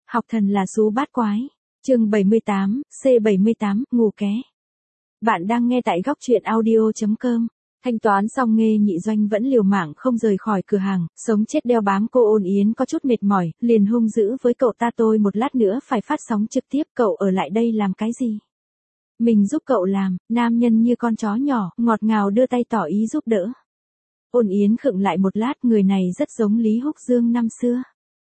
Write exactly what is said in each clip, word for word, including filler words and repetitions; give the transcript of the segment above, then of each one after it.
Học thần là sú bát quái. Chương bảy mươi tám, C bảy mươi tám, ngủ ké. Bạn đang nghe tại góc truyện audio chấm com. Thanh toán xong Nghê Nhị Doanh vẫn liều mạng không rời khỏi cửa hàng, sống chết đeo bám cô Ôn Yến có chút mệt mỏi, liền hung dữ với cậu ta tôi một lát nữa phải phát sóng trực tiếp, cậu ở lại đây làm cái gì? Mình giúp cậu làm, nam nhân như con chó nhỏ, ngọt ngào đưa tay tỏ ý giúp đỡ. Ôn Yến khựng lại một lát, người này rất giống Lý Húc Dương năm xưa.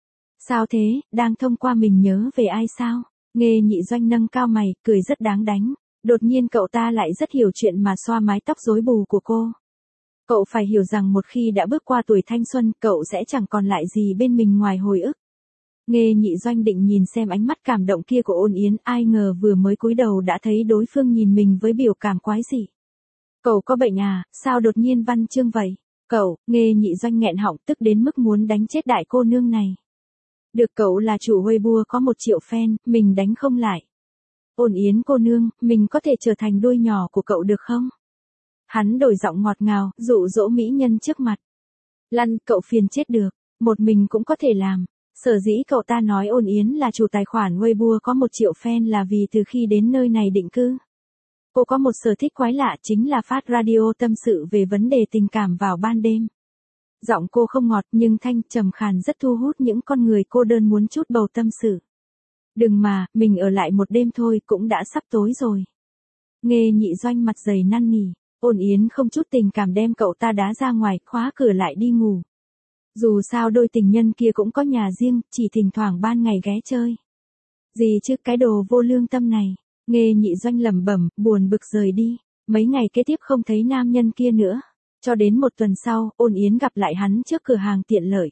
Sao thế, đang thông qua mình nhớ về ai sao? Nghê Nhị Doanh nâng cao mày, cười rất đáng đánh. Đột nhiên cậu ta lại rất hiểu chuyện mà xoa mái tóc rối bù của cô. Cậu phải hiểu rằng một khi đã bước qua tuổi thanh xuân, cậu sẽ chẳng còn lại gì bên mình ngoài hồi ức. Nghê Nhị Doanh định nhìn xem ánh mắt cảm động kia của Ôn Yến, ai ngờ vừa mới cúi đầu đã thấy đối phương nhìn mình với biểu cảm quái dị. Cậu có bệnh à, sao đột nhiên văn chương vậy? Cậu, Nghê Nhị Doanh nghẹn họng tức đến mức muốn đánh chết đại cô nương này. Được, cậu là chủ Weibo có một triệu fan, mình đánh không lại. Ôn Yến cô nương, mình có thể trở thành đuôi nhỏ của cậu được không? Hắn đổi giọng ngọt ngào, dụ dỗ mỹ nhân trước mặt. Lăn, cậu phiền chết được, một mình cũng có thể làm. Sở dĩ cậu ta nói Ôn Yến là chủ tài khoản Weibo có một triệu fan là vì từ khi đến nơi này định cư, cô có một sở thích quái lạ, chính là phát radio tâm sự về vấn đề tình cảm vào ban đêm. Giọng cô không ngọt nhưng thanh trầm khàn rất thu hút những con người cô đơn muốn chút bầu tâm sự. Đừng mà, mình ở lại một đêm thôi, cũng đã sắp tối rồi. Nghê Nhị Doanh mặt dày năn nỉ. Ôn Yến không chút tình cảm đem cậu ta đá ra ngoài, khóa cửa lại đi ngủ. Dù sao đôi tình nhân kia cũng có nhà riêng, chỉ thỉnh thoảng ban ngày ghé chơi. Gì chứ, cái đồ vô lương tâm này. Nghê Nhị Doanh lẩm bẩm, buồn bực rời đi. Mấy ngày kế tiếp không thấy nam nhân kia nữa. Cho đến một tuần sau, Ôn Yến gặp lại hắn trước cửa hàng tiện lợi.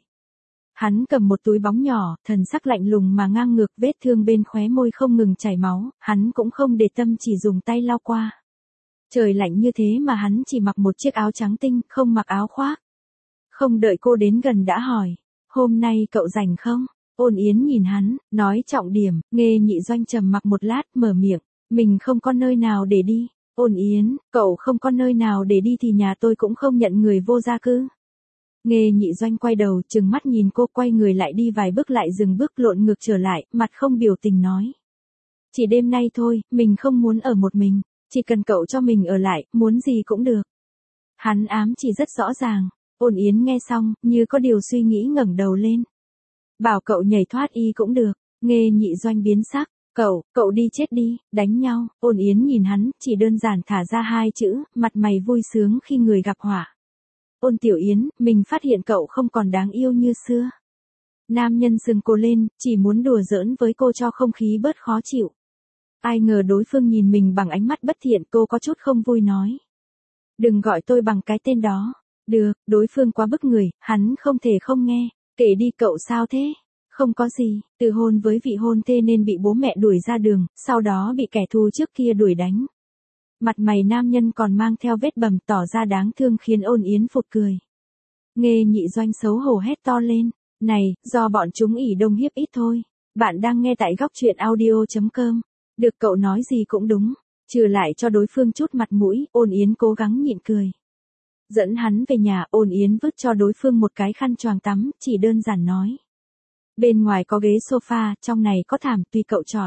Hắn cầm một túi bóng nhỏ, thần sắc lạnh lùng mà ngang ngược, vết thương bên khóe môi không ngừng chảy máu, hắn cũng không để tâm, chỉ dùng tay lau qua. Trời lạnh như thế mà hắn chỉ mặc một chiếc áo trắng tinh, không mặc áo khoác. Không đợi cô đến gần đã hỏi, hôm nay cậu rảnh không? Ôn Yến nhìn hắn, nói trọng điểm. Nghê Nhị Doanh trầm mặc một lát, mở miệng, mình không có nơi nào để đi. Ôn Yến, cậu không có nơi nào để đi thì nhà tôi cũng không nhận người vô gia cư. Nghê Nhị Doanh quay đầu, trừng mắt nhìn cô, quay người lại đi vài bước lại dừng bước, lộn ngược trở lại, mặt không biểu tình nói. Chỉ đêm nay thôi, mình không muốn ở một mình, chỉ cần cậu cho mình ở lại, muốn gì cũng được. Hắn ám chỉ rất rõ ràng. Ôn Yến nghe xong, như có điều suy nghĩ ngẩng đầu lên. Bảo cậu nhảy thoát y cũng được. Nghê Nhị Doanh biến sắc. Cậu, cậu đi chết đi, đánh nhau. Ôn Yến nhìn hắn, chỉ đơn giản thả ra hai chữ, mặt mày vui sướng khi người gặp họa. Ôn Tiểu Yến, mình phát hiện cậu không còn đáng yêu như xưa. Nam nhân sừng cô lên, chỉ muốn đùa giỡn với cô cho không khí bớt khó chịu. Ai ngờ đối phương nhìn mình bằng ánh mắt bất thiện, cô có chút không vui nói. Đừng gọi tôi bằng cái tên đó. Được, đối phương quá bức người, hắn không thể không nghe. Kể đi, cậu sao thế? Không có gì, từ hôn với vị hôn thê nên bị bố mẹ đuổi ra đường, sau đó bị kẻ thù trước kia đuổi đánh. Mặt mày nam nhân còn mang theo vết bầm tỏ ra đáng thương khiến Ôn Yến phụt cười. Nghê Nhị Doanh xấu hổ hét to lên. Này, do bọn chúng ỉ đông hiếp ít thôi. Bạn đang nghe tại góc truyện audio chấm com. Được, cậu nói gì cũng đúng. Trừ lại cho đối phương chút mặt mũi, Ôn Yến cố gắng nhịn cười. Dẫn hắn về nhà, Ôn Yến vứt cho đối phương một cái khăn choàng tắm, chỉ đơn giản nói. Bên ngoài có ghế sofa, trong này có thảm, tùy cậu chọn.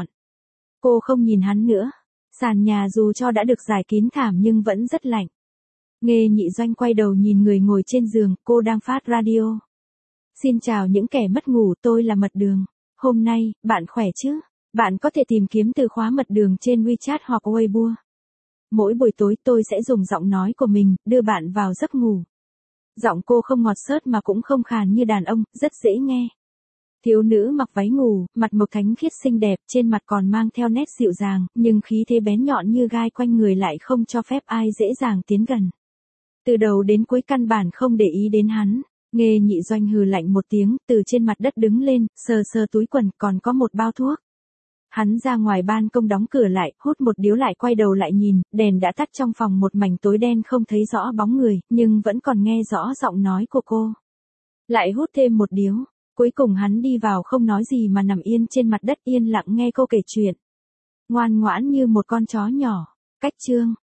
Cô không nhìn hắn nữa. Sàn nhà dù cho đã được giải kín thảm nhưng vẫn rất lạnh. Nghê Nhị Doanh quay đầu nhìn người ngồi trên giường, cô đang phát radio. Xin chào những kẻ mất ngủ, tôi là Mật Đường. Hôm nay, bạn khỏe chứ? Bạn có thể tìm kiếm từ khóa Mật Đường trên WeChat hoặc Weibo. Mỗi buổi tối tôi sẽ dùng giọng nói của mình, đưa bạn vào giấc ngủ. Giọng cô không ngọt xớt mà cũng không khàn như đàn ông, rất dễ nghe. Thiếu nữ mặc váy ngủ, mặt mộc thánh khiết xinh đẹp, trên mặt còn mang theo nét dịu dàng, nhưng khí thế bén nhọn như gai quanh người lại không cho phép ai dễ dàng tiến gần. Từ đầu đến cuối căn bản không để ý đến hắn. Nghê Nhị Doanh hừ lạnh một tiếng, từ trên mặt đất đứng lên, sờ sờ túi quần, còn có một bao thuốc. Hắn ra ngoài ban công đóng cửa lại, hút một điếu lại quay đầu lại nhìn, đèn đã tắt trong phòng một mảnh tối đen không thấy rõ bóng người, nhưng vẫn còn nghe rõ giọng nói của cô. Lại hút thêm một điếu. Cuối cùng hắn đi vào không nói gì mà nằm yên trên mặt đất yên lặng nghe cô kể chuyện. Ngoan ngoãn như một con chó nhỏ. Cách chương.